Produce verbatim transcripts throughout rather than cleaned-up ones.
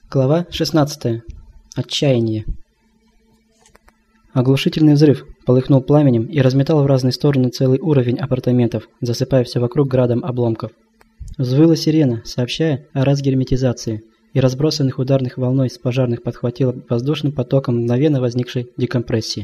Глава шестнадцатая. Отчаяние. Оглушительный взрыв полыхнул пламенем и разметал в разные стороны целый уровень апартаментов, засыпая все вокруг градом обломков. Взвыла сирена, сообщая о разгерметизации, и разбросанных ударных волной с пожарных подхватила воздушным потоком мгновенно возникшей декомпрессии.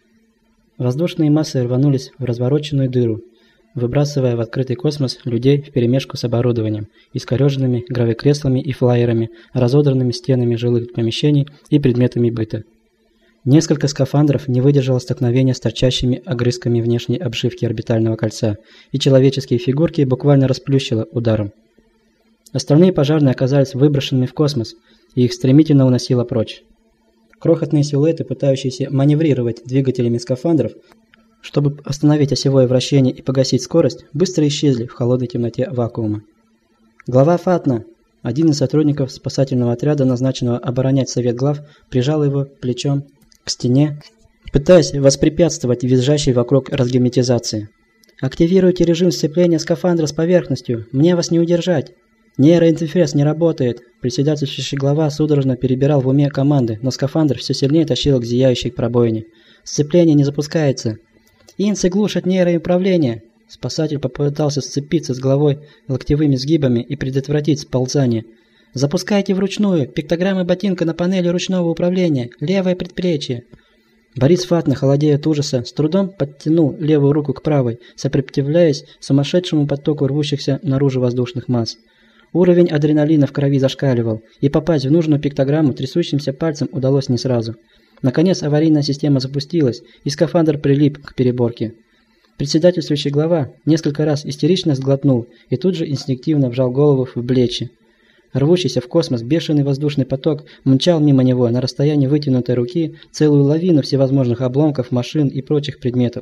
Воздушные массы рванулись в развороченную дыру, выбрасывая в открытый космос людей вперемешку с оборудованием, искореженными гравикреслами и флайерами, разодранными стенами жилых помещений и предметами быта. Несколько скафандров не выдержало столкновения с торчащими огрызками внешней обшивки орбитального кольца, и человеческие фигурки буквально расплющило ударом. Остальные пожарные оказались выброшенными в космос, и их стремительно уносило прочь. Крохотные силуэты, пытающиеся маневрировать двигателями скафандров, чтобы остановить осевое вращение и погасить скорость, быстро исчезли в холодной темноте вакуума. Глава Фатна, один из сотрудников спасательного отряда, назначенного оборонять совет глав, прижал его плечом к стене, пытаясь воспрепятствовать визжащей вокруг разгерметизации. «Активируйте режим сцепления скафандра с поверхностью, мне вас не удержать!» «Нейроинтерфейс не работает!» Председательствующий глава судорожно перебирал в уме команды, но скафандр все сильнее тащил к зияющей пробоине. «Сцепление не запускается!» «Инцы глушат нейроуправление!» Спасатель попытался сцепиться с головой локтевыми сгибами и предотвратить сползание. «Запускайте вручную! Пиктограммы ботинка на панели ручного управления! Левое предплечье!» Борис Фатна, холодея от ужаса, с трудом подтянул левую руку к правой, сопротивляясь сумасшедшему потоку рвущихся наружу воздушных масс. Уровень адреналина в крови зашкаливал, и попасть в нужную пиктограмму трясущимся пальцем удалось не сразу. Наконец аварийная система запустилась, и скафандр прилип к переборке. Председательствующий глава несколько раз истерично сглотнул и тут же инстинктивно вжал голову в плечи. Рвущийся в космос бешеный воздушный поток мчал мимо него на расстоянии вытянутой руки целую лавину всевозможных обломков, машин и прочих предметов.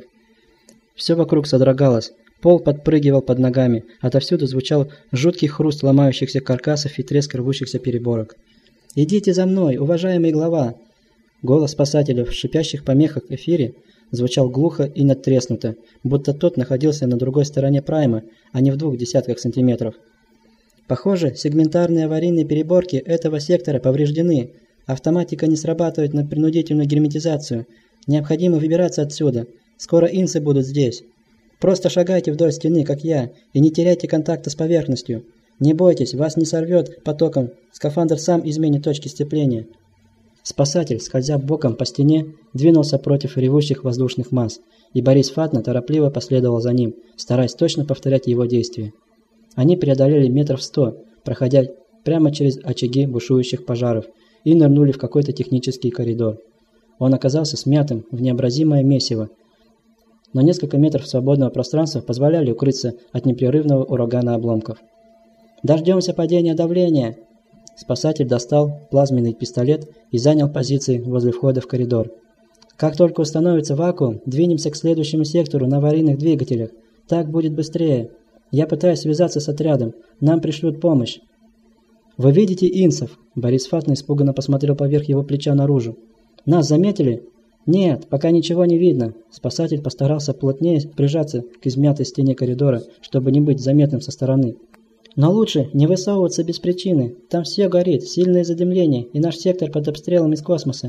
Все вокруг содрогалось, пол подпрыгивал под ногами, отовсюду звучал жуткий хруст ломающихся каркасов и треск рвущихся переборок. «Идите за мной, уважаемый глава!» Голос спасателя в шипящих помехах эфире звучал глухо и надтреснуто, будто тот находился на другой стороне прайма, а не в двух десятках сантиметров. «Похоже, сегментарные аварийные переборки этого сектора повреждены. Автоматика не срабатывает на принудительную герметизацию. Необходимо выбираться отсюда. Скоро инцы будут здесь. Просто шагайте вдоль стены, как я, и не теряйте контакта с поверхностью. Не бойтесь, вас не сорвет потоком. Скафандр сам изменит точки сцепления». Спасатель, скользя боком по стене, двинулся против ревущих воздушных масс, и Борис Фатна торопливо последовал за ним, стараясь точно повторять его действия. Они преодолели метров сто, проходя прямо через очаги бушующих пожаров, и нырнули в какой-то технический коридор. Он оказался смятым в необразимое месиво, но несколько метров свободного пространства позволяли укрыться от непрерывного урагана обломков. «Дождемся падения давления!» Спасатель достал плазменный пистолет и занял позиции возле входа в коридор. «Как только установится вакуум, двинемся к следующему сектору на аварийных двигателях. Так будет быстрее. Я пытаюсь связаться с отрядом. Нам пришлют помощь». «Вы видите инцев?» Борис Фатна испуганно посмотрел поверх его плеча наружу. «Нас заметили?» «Нет, пока ничего не видно». Спасатель постарался плотнее прижаться к измятой стене коридора, чтобы не быть заметным со стороны. «Но лучше не высовываться без причины. Там все горит, сильное задымление, и наш сектор под обстрелом из космоса».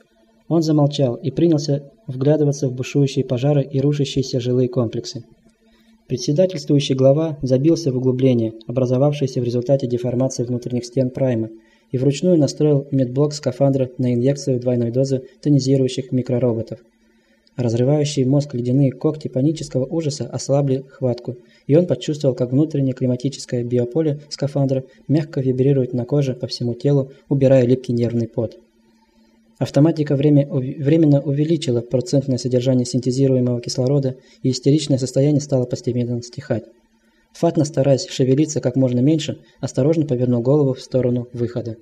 Он замолчал и принялся вглядываться в бушующие пожары и рушащиеся жилые комплексы. Председательствующий глава забился в углубление, образовавшееся в результате деформации внутренних стен прайма, и вручную настроил медблок скафандра на инъекцию двойной дозы тонизирующих микророботов. Разрывающие мозг ледяные когти панического ужаса ослабли хватку, и он почувствовал, как внутреннее климатическое биополе скафандра мягко вибрирует на коже по всему телу, убирая липкий нервный пот. Автоматика время, временно увеличила процентное содержание синтезируемого кислорода, и истеричное состояние стало постепенно стихать. Фатна, стараясь шевелиться как можно меньше, осторожно повернул голову в сторону выхода.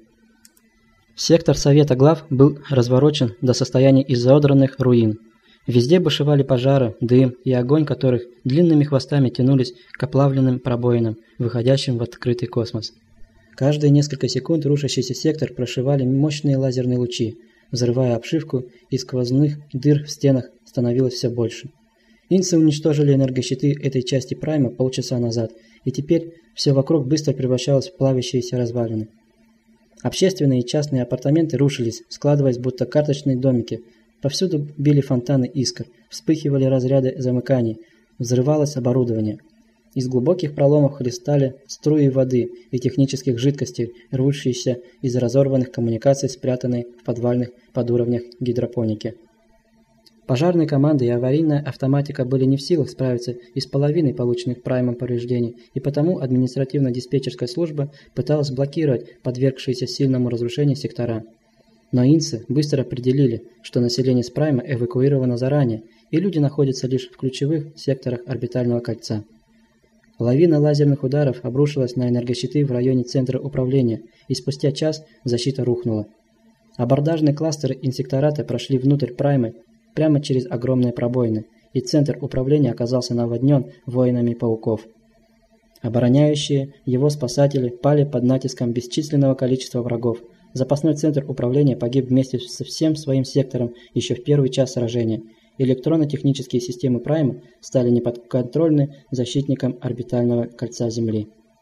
Сектор Совета глав был разворочен до состояния изодранных руин. Везде бушевали пожары, дым и огонь которых длинными хвостами тянулись к оплавленным пробоинам, выходящим в открытый космос. Каждые несколько секунд рушащийся сектор прошивали мощные лазерные лучи, взрывая обшивку, и сквозных дыр в стенах становилось все больше. Инцы уничтожили энергощиты этой части прайма полчаса назад, и теперь все вокруг быстро превращалось в плавящиеся развалины. Общественные и частные апартаменты рушились, складываясь будто карточные домики. Повсюду били фонтаны искр, вспыхивали разряды замыканий, взрывалось оборудование. Из глубоких проломов хлестали струи воды и технических жидкостей, рвущиеся из разорванных коммуникаций, спрятанной в подвальных подуровнях гидропоники. Пожарные команды и аварийная автоматика были не в силах справиться и с половиной полученных праймом повреждений, и потому административно-диспетчерская служба пыталась блокировать подвергшиеся сильному разрушению сектора. Но инсы быстро определили, что население с прайма эвакуировано заранее, и люди находятся лишь в ключевых секторах орбитального кольца. Лавина лазерных ударов обрушилась на энергощиты в районе центра управления, и спустя час защита рухнула. Абордажные кластеры инсектората прошли внутрь прайма прямо через огромные пробоины, и центр управления оказался наводнен воинами пауков. Обороняющие его спасатели пали под натиском бесчисленного количества врагов. Запасной центр управления погиб вместе со всем своим сектором еще в первый час сражения. Электронно-технические системы Прайма стали неподконтрольны защитникам орбитального кольца Земли.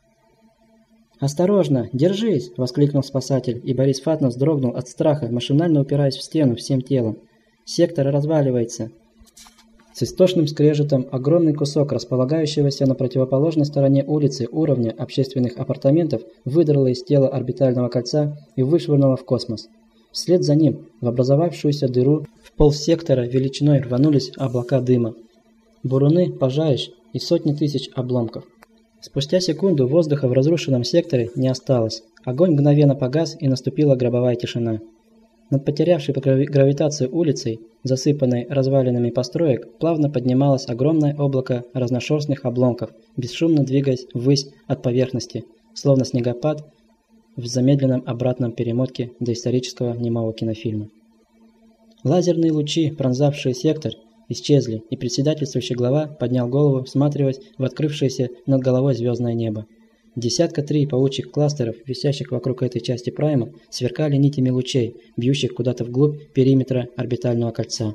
«Осторожно! Держись!» – воскликнул спасатель, и Борис Фатнов вздрогнул от страха, машинально упираясь в стену всем телом. «Сектор разваливается!» С истошным скрежетом огромный кусок располагающегося на противоположной стороне улицы уровня общественных апартаментов выдрало из тела орбитального кольца и вышвырнуло в космос. Вслед за ним в образовавшуюся дыру в полсектора величиной рванулись облака дыма, буруны, пожарищ и сотни тысяч обломков. Спустя секунду воздуха в разрушенном секторе не осталось. Огонь мгновенно погас, и наступила гробовая тишина. Над потерявшей гравитацию улицей, засыпанной развалинами построек, плавно поднималось огромное облако разношерстных обломков, бесшумно двигаясь ввысь от поверхности, словно снегопад в замедленном обратном перемотке доисторического немого кинофильма. Лазерные лучи, пронзавшие сектор, исчезли, и председательствующий глава поднял голову, всматриваясь в открывшееся над головой звездное небо. Десятка три паучьих кластеров, висящих вокруг этой части прайма, сверкали нитями лучей, бьющих куда-то вглубь периметра орбитального кольца.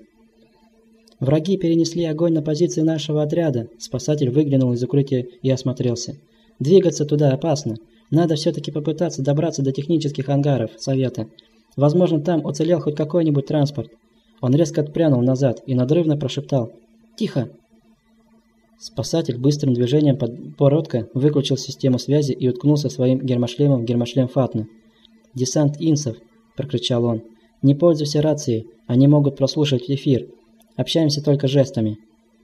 «Враги перенесли огонь на позиции нашего отряда», – спасатель выглянул из укрытия и осмотрелся. «Двигаться туда опасно. Надо все-таки попытаться добраться до технических ангаров Совета. Возможно, там уцелел хоть какой-нибудь транспорт». Он резко отпрянул назад и надрывно прошептал: «Тихо!». Спасатель быстрым движением подбородка выключил систему связи и уткнулся своим гермошлемом в гермошлем Фатна. «Десант инсов!» – прокричал он. «Не пользуйся рацией, они могут прослушать эфир. Общаемся только жестами».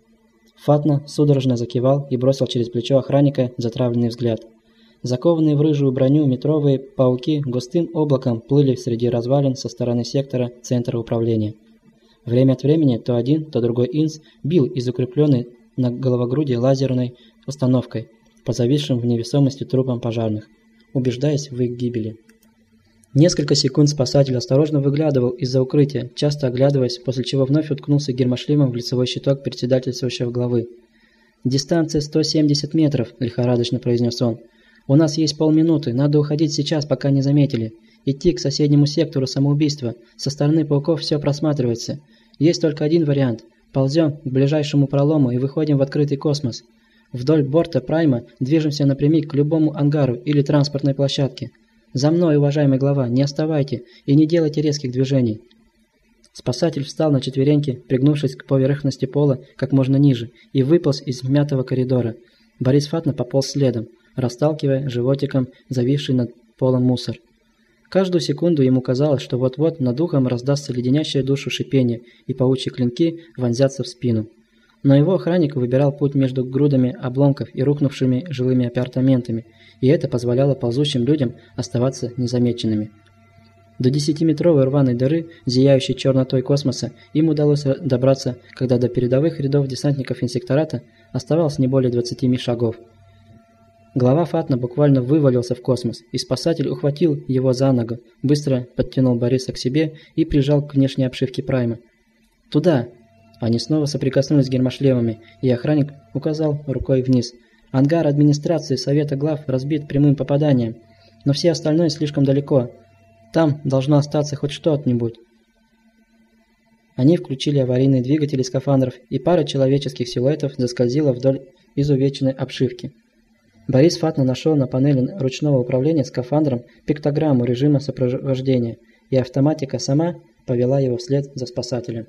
Фатна судорожно закивал и бросил через плечо охранника затравленный взгляд. Закованные в рыжую броню метровые пауки густым облаком плыли среди развалин со стороны сектора центра управления. Время от времени то один, то другой инс бил из укрепленной на головогруди лазерной установкой по зависшим в невесомости трупам пожарных, убеждаясь в их гибели. Несколько секунд спасатель осторожно выглядывал из-за укрытия, часто оглядываясь, после чего вновь уткнулся гермошлемом в лицевой щиток председательствующего главы. «Дистанция сто семьдесят метров», – лихорадочно произнес он. «У нас есть полминуты, надо уходить сейчас, пока не заметили. Идти к соседнему сектору самоубийства. Со стороны пауков все просматривается. Есть только один вариант. Ползем к ближайшему пролому и выходим в открытый космос. Вдоль борта Прайма движемся напрямик к любому ангару или транспортной площадке. За мной, уважаемый глава, не отставайте и не делайте резких движений». Спасатель встал на четвереньки, пригнувшись к поверхности пола как можно ниже, и выполз из вмятого коридора. Борис Фатна пополз следом, расталкивая животиком зависший над полом мусор. Каждую секунду ему казалось, что вот-вот над ухом раздастся леденящее душу шипение, и паучьи клинки вонзятся в спину. Но его охранник выбирал путь между грудами обломков и рухнувшими жилыми апартаментами, и это позволяло ползущим людям оставаться незамеченными. До десятиметровой рваной дыры, зияющей чернотой космоса, им удалось добраться, когда до передовых рядов десантников инсектората оставалось не более двадцати шагов. Глава Фатна буквально вывалился в космос, и спасатель ухватил его за ногу, быстро подтянул Бориса к себе и прижал к внешней обшивке Прайма. «Туда!» Они снова соприкоснулись гермошлемами, и охранник указал рукой вниз. «Ангар администрации Совета глав разбит прямым попаданием, но все остальное слишком далеко. Там должно остаться хоть что-нибудь». Они включили аварийные двигатели скафандров, и пара человеческих силуэтов заскользила вдоль изувеченной обшивки. Борис Фатна нашел на панели ручного управления скафандром пиктограмму режима сопровождения, и автоматика сама повела его вслед за спасателем.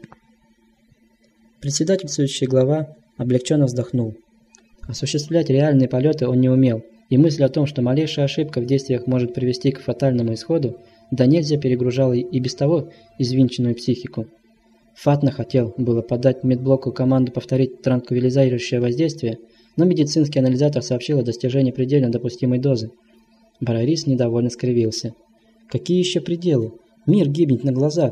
Председательствующий глава облегченно вздохнул. Осуществлять реальные полеты он не умел, и мысль о том, что малейшая ошибка в действиях может привести к фатальному исходу, да нельзя перегружала и без того извинченную психику. Фатна хотел было подать медблоку команду повторить транквилизирующее воздействие, но медицинский анализатор сообщил о достижении предельно допустимой дозы. Борис недовольно скривился. Какие еще пределы? Мир гибнет на глазах.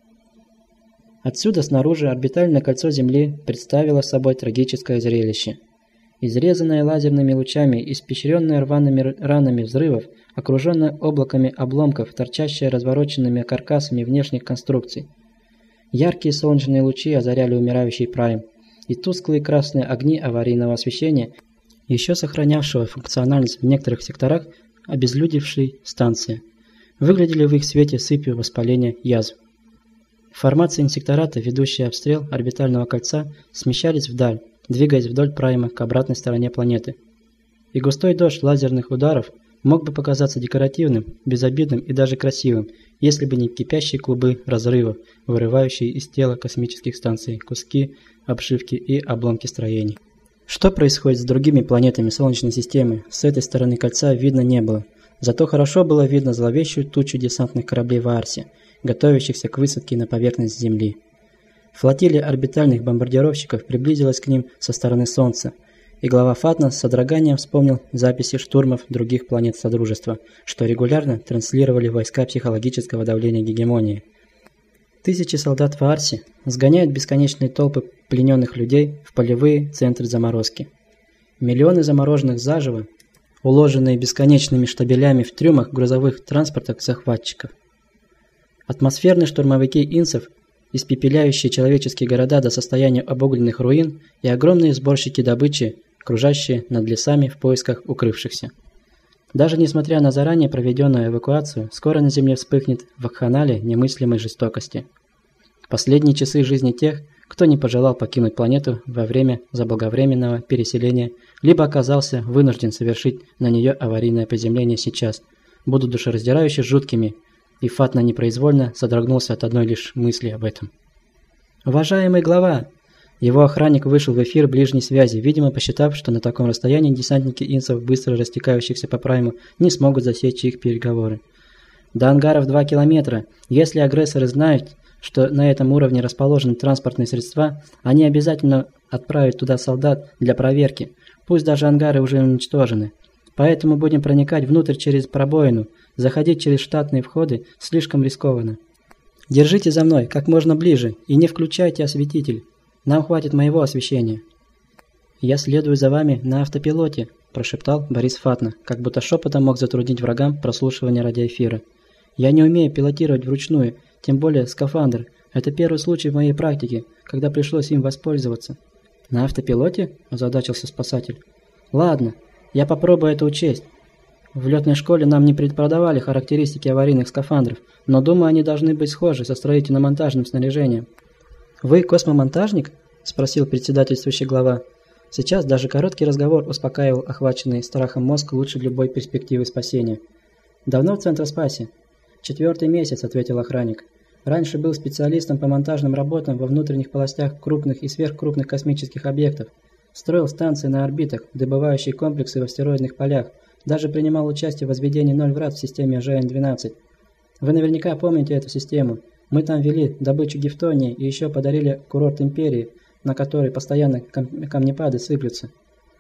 Отсюда снаружи орбитальное кольцо Земли представило собой трагическое зрелище. Изрезанное лазерными лучами, испещренное рваными ранами взрывов, окруженное облаками обломков, торчащее развороченными каркасами внешних конструкций. Яркие солнечные лучи озаряли умирающий Прайм, и тусклые красные огни аварийного освещения, еще сохранявшего функциональность в некоторых секторах обезлюдевшей станции, выглядели в их свете сыпью воспаления язв. Формации инсектората, ведущие обстрел орбитального кольца, смещались вдаль, двигаясь вдоль Прайма к обратной стороне планеты. И густой дождь лазерных ударов мог бы показаться декоративным, безобидным и даже красивым, если бы не кипящие клубы разрывов, вырывающие из тела космических станций куски, обшивки и обломки строений. Что происходит с другими планетами Солнечной системы, с этой стороны кольца видно не было. Зато хорошо было видно зловещую тучу десантных кораблей в Арсе, готовящихся к высадке на поверхность Земли. Флотилия орбитальных бомбардировщиков приблизилась к ним со стороны Солнца, и глава Фатна с содроганием вспомнил записи штурмов других планет Содружества, что регулярно транслировали войска психологического давления гегемонии. Тысячи солдат в Арсе сгоняют бесконечные толпы плененных людей в полевые центры заморозки. Миллионы замороженных заживо, уложенные бесконечными штабелями в трюмах грузовых транспортах захватчиков. Атмосферные штурмовики инсов, испепеляющие человеческие города до состояния обугленных руин, и огромные сборщики добычи, кружащие над лесами в поисках укрывшихся. Даже несмотря на заранее проведенную эвакуацию, скоро на Земле вспыхнет вакханалия немыслимой жестокости. Последние часы жизни тех, кто не пожелал покинуть планету во время заблаговременного переселения, либо оказался вынужден совершить на нее аварийное приземление сейчас, будут душераздирающе жуткими, и Фатна непроизвольно содрогнулся от одной лишь мысли об этом. «Уважаемый глава!» Его охранник вышел в эфир ближней связи, видимо посчитав, что на таком расстоянии десантники инсов, быстро растекающихся по Прайму, не смогут засечь их переговоры. «До ангаров два километра. Если агрессоры знают, что на этом уровне расположены транспортные средства, они обязательно отправят туда солдат для проверки, пусть даже ангары уже уничтожены. Поэтому будем проникать внутрь через пробоину, заходить через штатные входы слишком рискованно. Держите за мной как можно ближе и не включайте осветитель. Нам хватит моего освещения». «Я следую за вами на автопилоте», – прошептал Борис Фатна, как будто шепотом мог затруднить врагам прослушивание радиоэфира. «Я не умею пилотировать вручную, тем более скафандр. Это первый случай в моей практике, когда пришлось им воспользоваться». «На автопилоте?» – озадачился спасатель. «Ладно, я попробую это учесть. В летной школе нам не преподавали характеристики аварийных скафандров, но думаю, они должны быть схожи со строительно-монтажным снаряжением». «Вы космомонтажник?» – спросил председательствующий глава. Сейчас даже короткий разговор успокаивал охваченный страхом мозг лучше любой перспективы спасения. «Давно в Центроспасе?» «Четвертый месяц», – ответил охранник. «Раньше был специалистом по монтажным работам во внутренних полостях крупных и сверхкрупных космических объектов. Строил станции на орбитах, добывающие комплексы в астероидных полях. Даже принимал участие в возведении ноль врат в системе Ж Н двенадцать. Вы наверняка помните эту систему. Мы там вели добычу гифтонии и еще подарили курорт Империи, на который постоянно кам камнепады сыплются».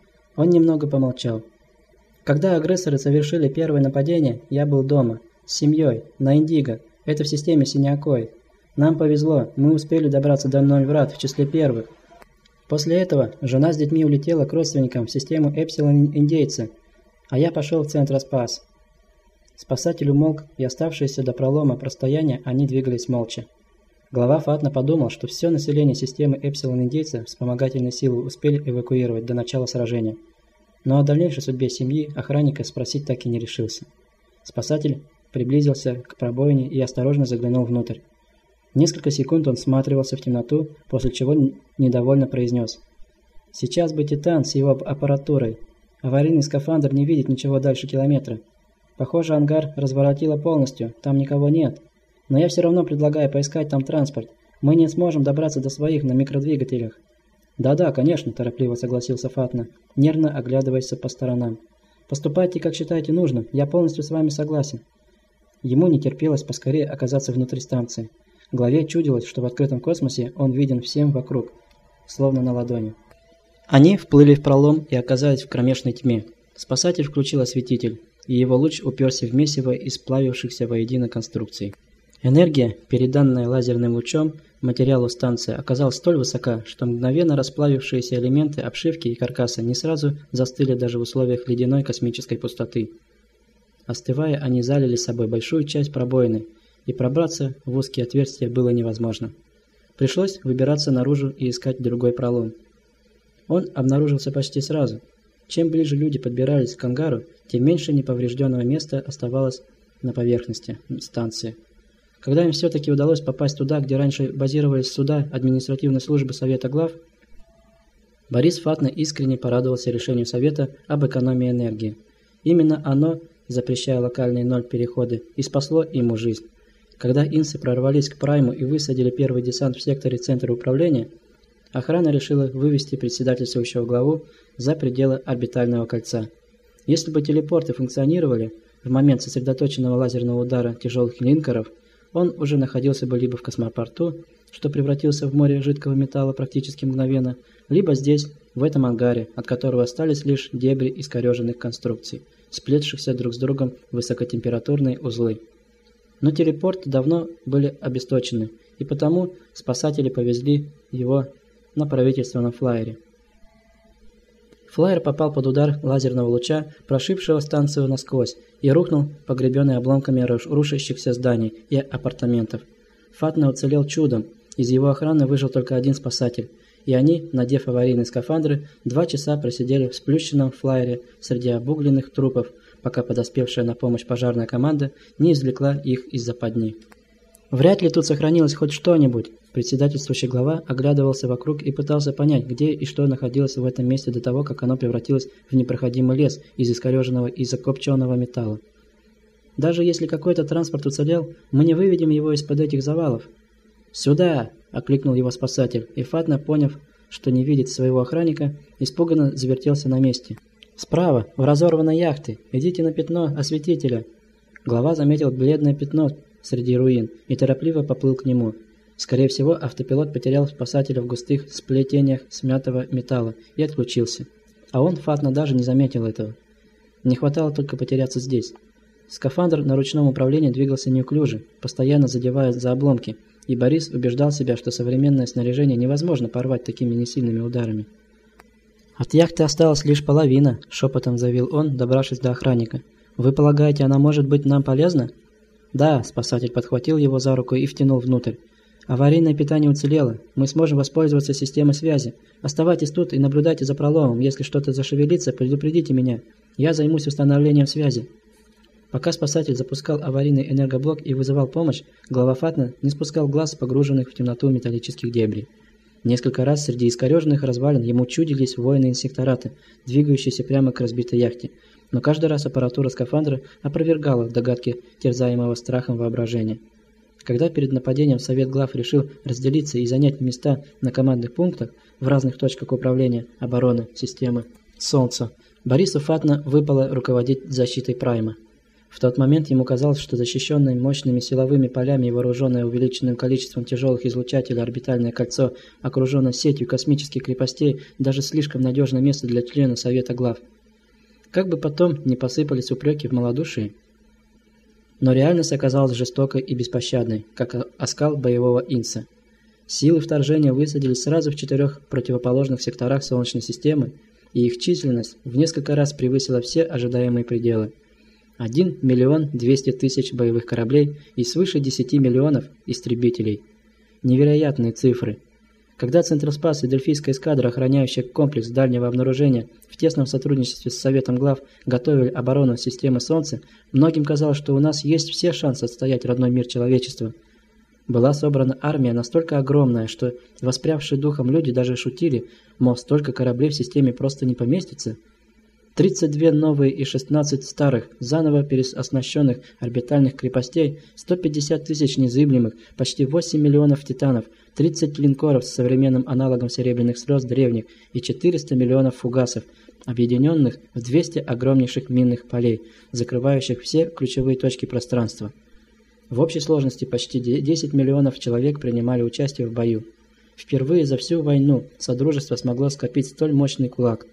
Он немного помолчал. «Когда агрессоры совершили первое нападение, я был дома, с семьей, на Индиго, это в системе Синиакой. Нам повезло, мы успели добраться до ноль врат в числе первых. После этого жена с детьми улетела к родственникам в систему Эпсилон-Индейца, а я пошел в Центроспас». Спасатель умолк, и оставшиеся до пролома расстояния они двигались молча. Глава Фатна подумал, что все население системы Эпсилон-Индейца вспомогательные силы успели эвакуировать до начала сражения. Но о дальнейшей судьбе семьи охранника спросить так и не решился. Спасатель приблизился к пробоине и осторожно заглянул внутрь. Несколько секунд он всматривался в темноту, после чего недовольно произнес: «Сейчас бы Титан с его аппаратурой. Аварийный скафандр не видит ничего дальше километра. Похоже, ангар разворотило полностью, там никого нет. Но я все равно предлагаю поискать там транспорт. Мы не сможем добраться до своих на микродвигателях». «Да-да, конечно», – торопливо согласился Фатна, нервно оглядываясь по сторонам. «Поступайте, как считаете нужным, я полностью с вами согласен». Ему не терпелось поскорее оказаться внутри станции. Главе чудилось, что в открытом космосе он виден всем вокруг, словно на ладони. Они вплыли в пролом и оказались в кромешной тьме. Спасатель включил осветитель, и его луч уперся в месиво из сплавившихся воедино конструкций. Энергия, переданная лазерным лучом материалу станции, оказалась столь высока, что мгновенно расплавившиеся элементы обшивки и каркаса не сразу застыли даже в условиях ледяной космической пустоты. Остывая, они залили собой большую часть пробоины, и пробраться в узкие отверстия было невозможно. Пришлось выбираться наружу и искать другой пролом. Он обнаружился почти сразу. Чем ближе люди подбирались к ангару, тем меньше неповрежденного места оставалось на поверхности станции. Когда им все-таки удалось попасть туда, где раньше базировались суда административной службы Совета глав, Борис Фатна искренне порадовался решению Совета об экономии энергии. Именно оно, запрещая локальные ноль-переходы, и спасло ему жизнь. Когда инсы прорвались к Прайму и высадили первый десант в секторе Центра управления, охрана решила вывести председательствующего главу за пределы орбитального кольца. Если бы телепорты функционировали в момент сосредоточенного лазерного удара тяжелых линкоров, он уже находился бы либо в космопорту, что превратился в море жидкого металла практически мгновенно, либо здесь, в этом ангаре, от которого остались лишь дебри искореженных конструкций, сплетшихся друг с другом высокотемпературные узлы. Но телепорты давно были обесточены, и потому спасатели повезли его на правительственном флайере. Флайер попал под удар лазерного луча, прошибшего станцию насквозь, и рухнул, погребенный обломками рушащихся зданий и апартаментов. Фатна уцелел чудом, из его охраны выжил только один спасатель, и они, надев аварийные скафандры, два часа просидели в сплющенном флайере среди обугленных трупов, пока подоспевшая на помощь пожарная команда не извлекла их из западни. «Вряд ли тут сохранилось хоть что-нибудь». Председательствующий глава оглядывался вокруг и пытался понять, где и что находилось в этом месте до того, как оно превратилось в непроходимый лес из искореженного и закопченного металла. «Даже если какой-то транспорт уцелел, мы не выведем его из-под этих завалов». «Сюда!» – окликнул его спасатель, и Фатна, поняв, что не видит своего охранника, испуганно завертелся на месте. «Справа, в разорванной яхте! Идите на пятно осветителя!» Глава заметил бледное пятно среди руин и торопливо поплыл к нему. Скорее всего, автопилот потерял спасателя в густых сплетениях смятого металла и отключился. А он, Фатна, даже не заметил этого. Не хватало только потеряться здесь. Скафандр на ручном управлении двигался неуклюже, постоянно задевая за обломки, и Борис убеждал себя, что современное снаряжение невозможно порвать такими несильными ударами. «От яхты осталась лишь половина», – шепотом заявил он, добравшись до охранника. «Вы полагаете, она может быть нам полезна?» «Да», – спасатель подхватил его за руку и втянул внутрь. «Аварийное питание уцелело. Мы сможем воспользоваться системой связи. Оставайтесь тут и наблюдайте за проломом. Если что-то зашевелится, предупредите меня. Я займусь установлением связи». Пока спасатель запускал аварийный энергоблок и вызывал помощь, глава Фатна не спускал глаз с погруженных в темноту металлических дебрей. Несколько раз среди искореженных развалин ему чудились воины-инсектораты, двигающиеся прямо к разбитой яхте. Но каждый раз аппаратура скафандра опровергала догадки терзаемого страхом воображения. Когда перед нападением Совет глав решил разделиться и занять места на командных пунктах в разных точках управления обороны системы Солнца, Борису Фатна выпало руководить защитой Прайма. В тот момент ему казалось, что защищенное мощными силовыми полями и вооруженное увеличенным количеством тяжелых излучателей орбитальное кольцо, окруженное сетью космических крепостей, даже слишком надежное место для члена Совета глав. Как бы потом не посыпались упреки в малодушии, но реальность оказалась жестокой и беспощадной, как оскал боевого инса. Силы вторжения высадились сразу в четырех противоположных секторах Солнечной системы, и их численность в несколько раз превысила все ожидаемые пределы. один миллион двести тысяч боевых кораблей и свыше десяти миллионов истребителей. Невероятные цифры. Когда Центроспас и Дельфийская эскадра, охраняющая комплекс дальнего обнаружения, в тесном сотрудничестве с Советом глав готовили оборону системы Солнца, многим казалось, что у нас есть все шансы отстоять родной мир человечества. Была собрана армия настолько огромная, что воспрявшие духом люди даже шутили, мол, столько кораблей в системе просто не поместится. тридцать две новые и шестнадцать старых, заново переоснащенных орбитальных крепостей, сто пятьдесят тысяч незыблемых, почти восемь миллионов титанов, тридцать линкоров с современным аналогом серебряных слез древних и четыреста миллионов фугасов, объединенных в двести огромнейших минных полей, закрывающих все ключевые точки пространства. В общей сложности почти десять миллионов человек принимали участие в бою. Впервые за всю войну Содружество смогло скопить столь мощный кулак.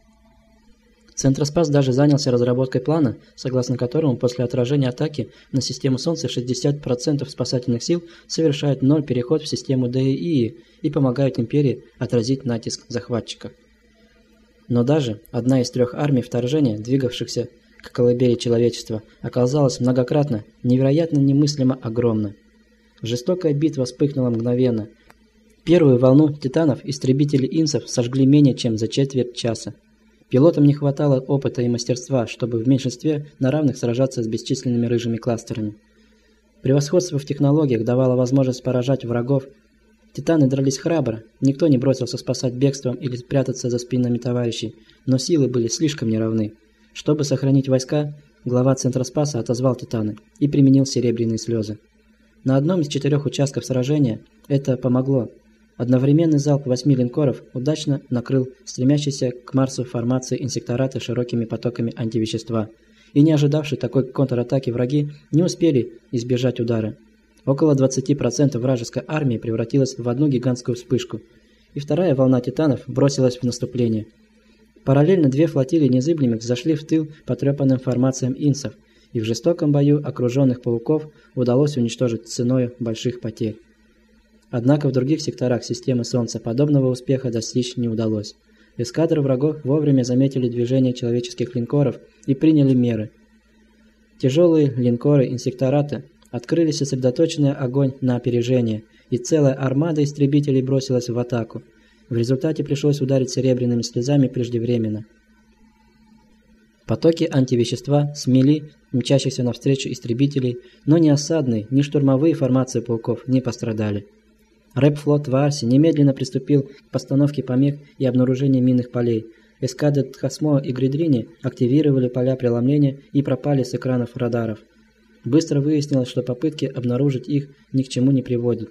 Центроспас даже занялся разработкой плана, согласно которому после отражения атаки на систему Солнца шестьдесят процентов спасательных сил совершают ноль переход в систему ДИИ и помогают Империи отразить натиск захватчиков. Но даже одна из трех армий вторжения, двигавшихся к колыбели человечества, оказалась многократно, невероятно немыслимо огромна. Жестокая битва вспыхнула мгновенно. Первую волну титанов истребители инсов сожгли менее чем за четверть часа. Пилотам не хватало опыта и мастерства, чтобы в меньшинстве на равных сражаться с бесчисленными рыжими кластерами. Превосходство в технологиях давало возможность поражать врагов. Титаны дрались храбро, никто не бросился спасать бегством или спрятаться за спинами товарищей, но силы были слишком неравны. Чтобы сохранить войска, глава Центроспаса отозвал титаны и применил серебряные слезы. На одном из четырех участков сражения это помогло. Одновременный залп восьми линкоров удачно накрыл стремящиеся к Марсу формации инсектораты широкими потоками антивещества, и не ожидавшие такой контратаки враги не успели избежать удара. Около двадцати процентов вражеской армии превратилась в одну гигантскую вспышку, и вторая волна титанов бросилась в наступление. Параллельно две флотилии незыблемых зашли в тыл потрепанным формациям инсов, и в жестоком бою окруженных пауков удалось уничтожить ценой больших потерь. Однако в других секторах системы Солнца подобного успеха достичь не удалось. Эскадры врагов вовремя заметили движение человеческих линкоров и приняли меры. Тяжелые линкоры инсектората открыли сосредоточенный огонь на опережение, и целая армада истребителей бросилась в атаку. В результате пришлось ударить серебряными слезами преждевременно. Потоки антивещества смели мчащихся навстречу истребителей, но ни осадные, ни штурмовые формации пауков не пострадали. Рэп-флот в Аарсе немедленно приступил к постановке помех и обнаружению минных полей. Эскадры Тхасмо и Гридрини активировали поля преломления и пропали с экранов радаров. Быстро выяснилось, что попытки обнаружить их ни к чему не приводят.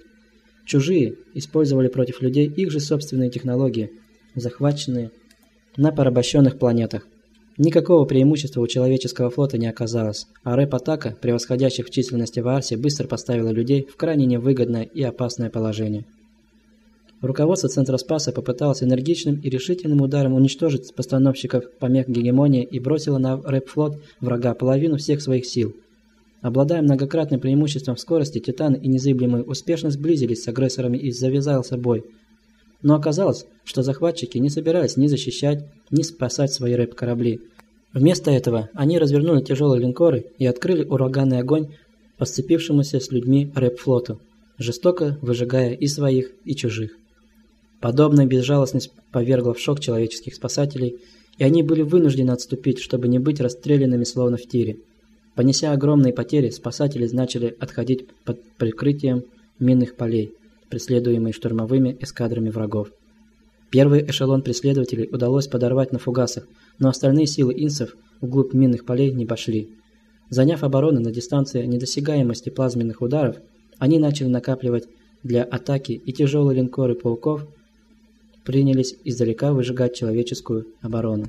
Чужие использовали против людей их же собственные технологии, захваченные на порабощенных планетах. Никакого преимущества у человеческого флота не оказалось, а рэп-атака, превосходящих в численности в Аарсе, быстро поставила людей в крайне невыгодное и опасное положение. Руководство Центроспаса попыталось энергичным и решительным ударом уничтожить постановщиков помех гегемонии и бросило на рэп-флот врага половину всех своих сил. Обладая многократным преимуществом в скорости, Титаны и Незыблемые успешно сблизились с агрессорами и завязался бой. Но оказалось, что захватчики не собирались ни защищать, ни спасать свои рэп-корабли. Вместо этого они развернули тяжелые линкоры и открыли ураганный огонь по сцепившемуся с людьми рэп-флоту, жестоко выжигая и своих, и чужих. Подобная безжалостность повергла в шок человеческих спасателей, и они были вынуждены отступить, чтобы не быть расстрелянными словно в тире. Понеся огромные потери, спасатели начали отходить под прикрытием минных полей, преследуемые штурмовыми эскадрами врагов. Первый эшелон преследователей удалось подорвать на фугасах, но остальные силы инсов вглубь минных полей не пошли. Заняв оборону на дистанции недосягаемости плазменных ударов, они начали накапливать для атаки, и тяжелые линкоры пауков принялись издалека выжигать человеческую оборону.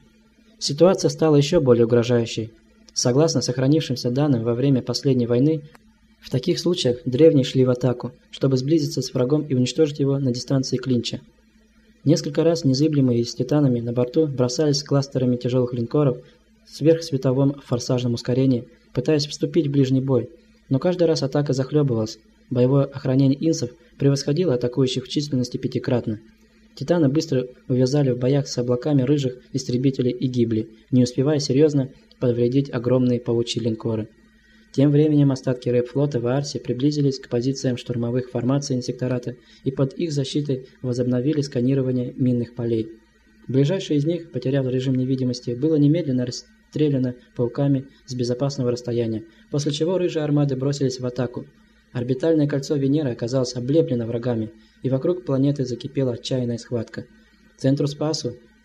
Ситуация стала еще более угрожающей. Согласно сохранившимся данным во время последней войны, в таких случаях древние шли в атаку, чтобы сблизиться с врагом и уничтожить его на дистанции клинча. Несколько раз незыблемые с титанами на борту бросались с кластерами тяжелых линкоров в сверхсветовом форсажном ускорении, пытаясь вступить в ближний бой, но каждый раз атака захлебывалась. Боевое охранение инсов превосходило атакующих в численности пятикратно. Титаны быстро увязали в боях с облаками рыжих истребителей и гибли, не успевая серьезно повредить огромные паучьи линкоры. Тем временем остатки рэп-флота в Аарсе приблизились к позициям штурмовых формаций инсектората и под их защитой возобновили сканирование минных полей. Ближайшее из них, потеряв режим невидимости, было немедленно расстреляно пауками с безопасного расстояния, после чего рыжие армады бросились в атаку. Орбитальное кольцо Венеры оказалось облеплено врагами, и вокруг планеты закипела отчаянная схватка. Центроспасу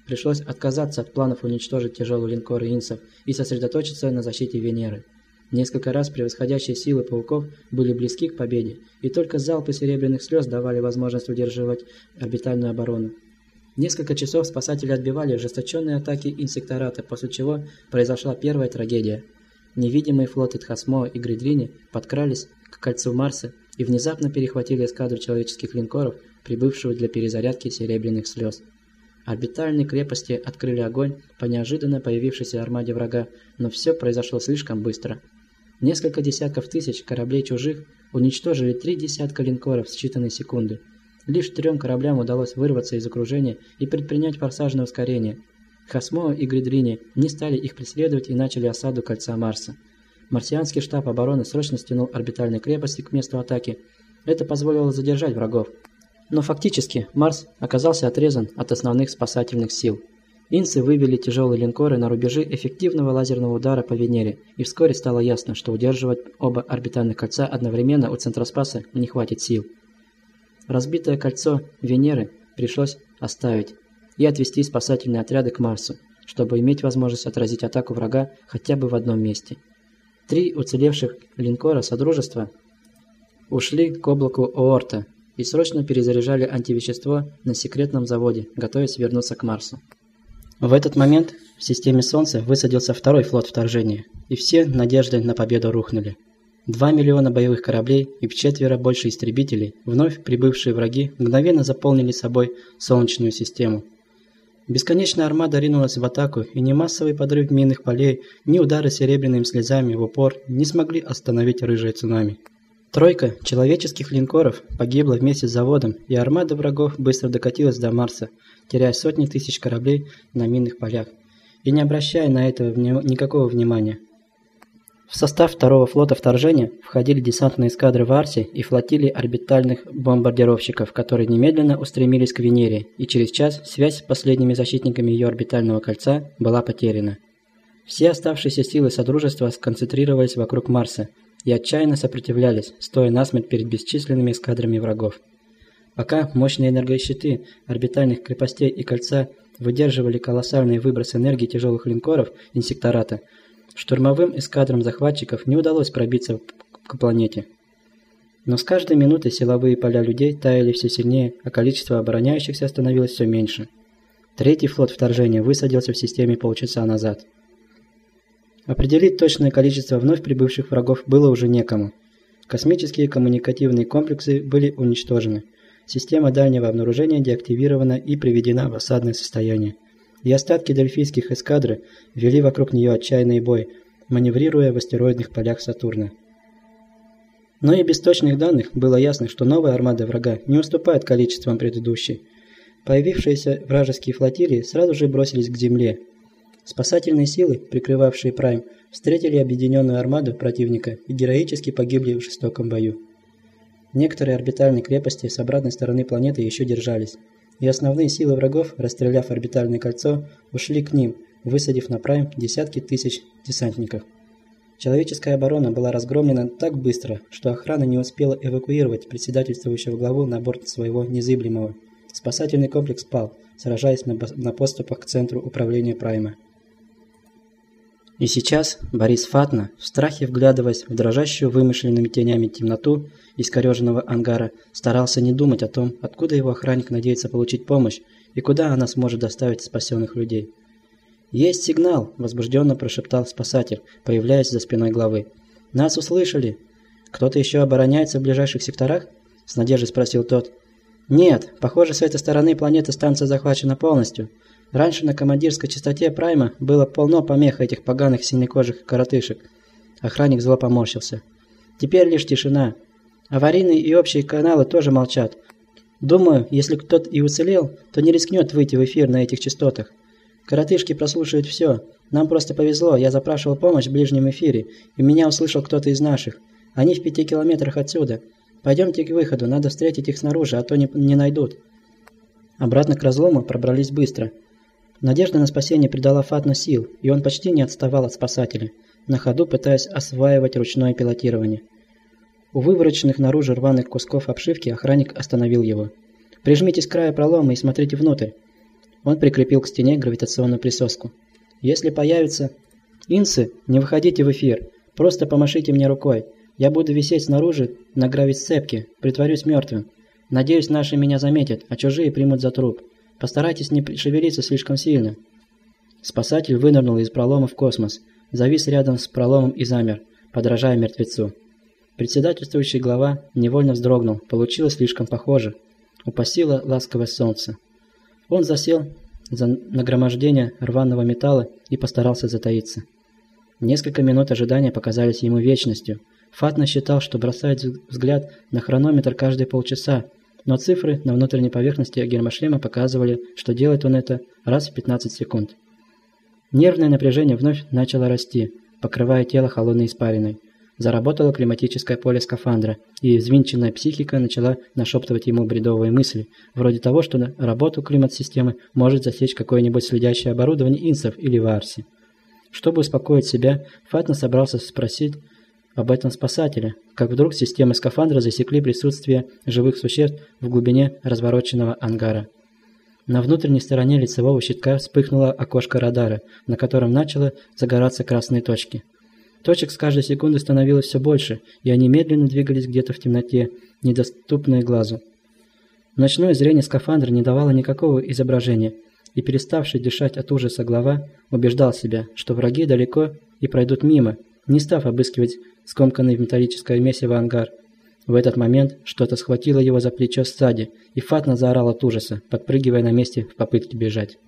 пришлось отказаться от планов уничтожить тяжелые линкоры инсов и сосредоточиться на защите Венеры. Несколько раз превосходящие силы пауков были близки к победе, и только залпы серебряных слез давали возможность удерживать орбитальную оборону. Несколько часов спасатели отбивали ожесточенные атаки инсектората, после чего произошла первая трагедия. Невидимые флоты Тхасмо и Гридрини подкрались к кольцу Марса и внезапно перехватили эскадру человеческих линкоров, прибывшую для перезарядки серебряных слез. Орбитальные крепости открыли огонь по неожиданно появившейся армаде врага, но все произошло слишком быстро. Несколько десятков тысяч кораблей чужих уничтожили три десятка линкоров в считанные секунды. Лишь трем кораблям удалось вырваться из окружения и предпринять форсажное ускорение. Тхасмо и Гридрини не стали их преследовать и начали осаду кольца Марса. Марсианский штаб обороны срочно стянул орбитальные крепости к месту атаки. Это позволило задержать врагов. Но фактически Марс оказался отрезан от основных спасательных сил. Инсы вывели тяжелые линкоры на рубежи эффективного лазерного удара по Венере, и вскоре стало ясно, что удерживать оба орбитальных кольца одновременно у Центроспаса не хватит сил. Разбитое кольцо Венеры пришлось оставить и отвести спасательные отряды к Марсу, чтобы иметь возможность отразить атаку врага хотя бы в одном месте. Три уцелевших линкора Содружества ушли к облаку Оорта и срочно перезаряжали антивещество на секретном заводе, готовясь вернуться к Марсу. В этот момент в системе Солнца высадился второй флот вторжения, и все надежды на победу рухнули. Два миллиона боевых кораблей и вчетверо больше истребителей, вновь прибывшие враги, мгновенно заполнили собой Солнечную систему. Бесконечная армада ринулась в атаку, и ни массовый подрыв минных полей, ни удары серебряными слезами в упор не смогли остановить рыжее цунами. Тройка человеческих линкоров погибла вместе с заводом, и армада врагов быстро докатилась до Марса, теряя сотни тысяч кораблей на минных полях, и не обращая на это вни- никакого внимания. В состав второго флота вторжения входили десантные эскадры Варси и флотилии орбитальных бомбардировщиков, которые немедленно устремились к Венере, и через час связь с последними защитниками ее орбитального кольца была потеряна. Все оставшиеся силы Содружества сконцентрировались вокруг Марса и отчаянно сопротивлялись, стоя насмерть перед бесчисленными эскадрами врагов. Пока мощные энергощиты орбитальных крепостей и кольца выдерживали колоссальные выбросы энергии тяжелых линкоров инсектората, штурмовым эскадрам захватчиков не удалось пробиться к планете. Но с каждой минутой силовые поля людей таяли все сильнее, а количество обороняющихся становилось все меньше. Третий флот вторжения высадился в системе полчаса назад. Определить точное количество вновь прибывших врагов было уже некому. Космические коммуникативные комплексы были уничтожены. Система дальнего обнаружения деактивирована и приведена в осадное состояние. И остатки дельфийских эскадры вели вокруг нее отчаянный бой, маневрируя в астероидных полях Сатурна. Но и без точных данных было ясно, что новая армада врага не уступает количествам предыдущей. Появившиеся вражеские флотилии сразу же бросились к земле. Спасательные силы, прикрывавшие Прайм, встретили объединенную армаду противника и героически погибли в жестоком бою. Некоторые орбитальные крепости с обратной стороны планеты еще держались, и основные силы врагов, расстреляв орбитальное кольцо, ушли к ним, высадив на Прайм десятки тысяч десантников. Человеческая оборона была разгромлена так быстро, что охрана не успела эвакуировать председательствующего главу на борт своего незыблемого. Спасательный комплекс пал, сражаясь на, на подступах к центру управления Прайма. И сейчас Борис Фатна, в страхе вглядываясь в дрожащую вымышленными тенями темноту искореженного ангара, старался не думать о том, откуда его охранник надеется получить помощь и куда она сможет доставить спасенных людей. «Есть сигнал!» – возбужденно прошептал спасатель, появляясь за спиной главы. «Нас услышали! Кто-то еще обороняется в ближайших секторах?» – с надеждой спросил тот. «Нет, похоже, с этой стороны планеты станция захвачена полностью. Раньше на командирской частоте Прайма было полно помех этих поганых синекожих коротышек». Охранник зло поморщился. «Теперь лишь тишина. Аварийные и общие каналы тоже молчат. Думаю, если кто-то и уцелел, то не рискнет выйти в эфир на этих частотах. Коротышки прослушивают все. Нам просто повезло, я запрашивал помощь в ближнем эфире, и меня услышал кто-то из наших. Они в пяти километрах отсюда. Пойдемте к выходу, надо встретить их снаружи, а то не, не найдут». Обратно к разлому пробрались быстро. Надежда на спасение придала Фатну сил, и он почти не отставал от спасателя, на ходу пытаясь осваивать ручное пилотирование. У вывороченных наружу рваных кусков обшивки охранник остановил его. «Прижмитесь к краю пролома и смотрите внутрь». Он прикрепил к стене гравитационную присоску. «Если появятся инсы, не выходите в эфир. Просто помашите мне рукой. Я буду висеть снаружи на грависцепке, притворюсь мертвым. Надеюсь, наши меня заметят, а чужие примут за труп. Постарайтесь не шевелиться слишком сильно». Спасатель вынырнул из пролома в космос, завис рядом с проломом и замер, подражая мертвецу. Председательствующий глава невольно вздрогнул, получилось слишком похоже. Упасило ласковое солнце. Он засел за нагромождение рваного металла и постарался затаиться. Несколько минут ожидания показались ему вечностью. Фат насчитал, что бросает взгляд на хронометр каждые полчаса, но цифры на внутренней поверхности гермошлема показывали, что делает он это раз в пятнадцать секунд. Нервное напряжение вновь начало расти, покрывая тело холодной испариной. Заработало климатическое поле скафандра, и взвинченная психика начала нашептывать ему бредовые мысли, вроде того, что на работу климат-системы может засечь какое-нибудь следящее оборудование инсов или варси. Чтобы успокоить себя, Фатна собрался спросить об этом спасателя, как вдруг системы скафандра засекли присутствие живых существ в глубине развороченного ангара. На внутренней стороне лицевого щитка вспыхнуло окошко радара, на котором начало загораться красные точки. Точек с каждой секунды становилось все больше, и они медленно двигались где-то в темноте, недоступные глазу. Ночное зрение скафандра не давало никакого изображения, и переставший дышать от ужаса глава убеждал себя, что враги далеко и пройдут мимо, не став обыскивать скомканный в металлическое месиво ангар. В этот момент что-то схватило его за плечо сзади, и Фатна заорал от ужаса, подпрыгивая на месте в попытке бежать.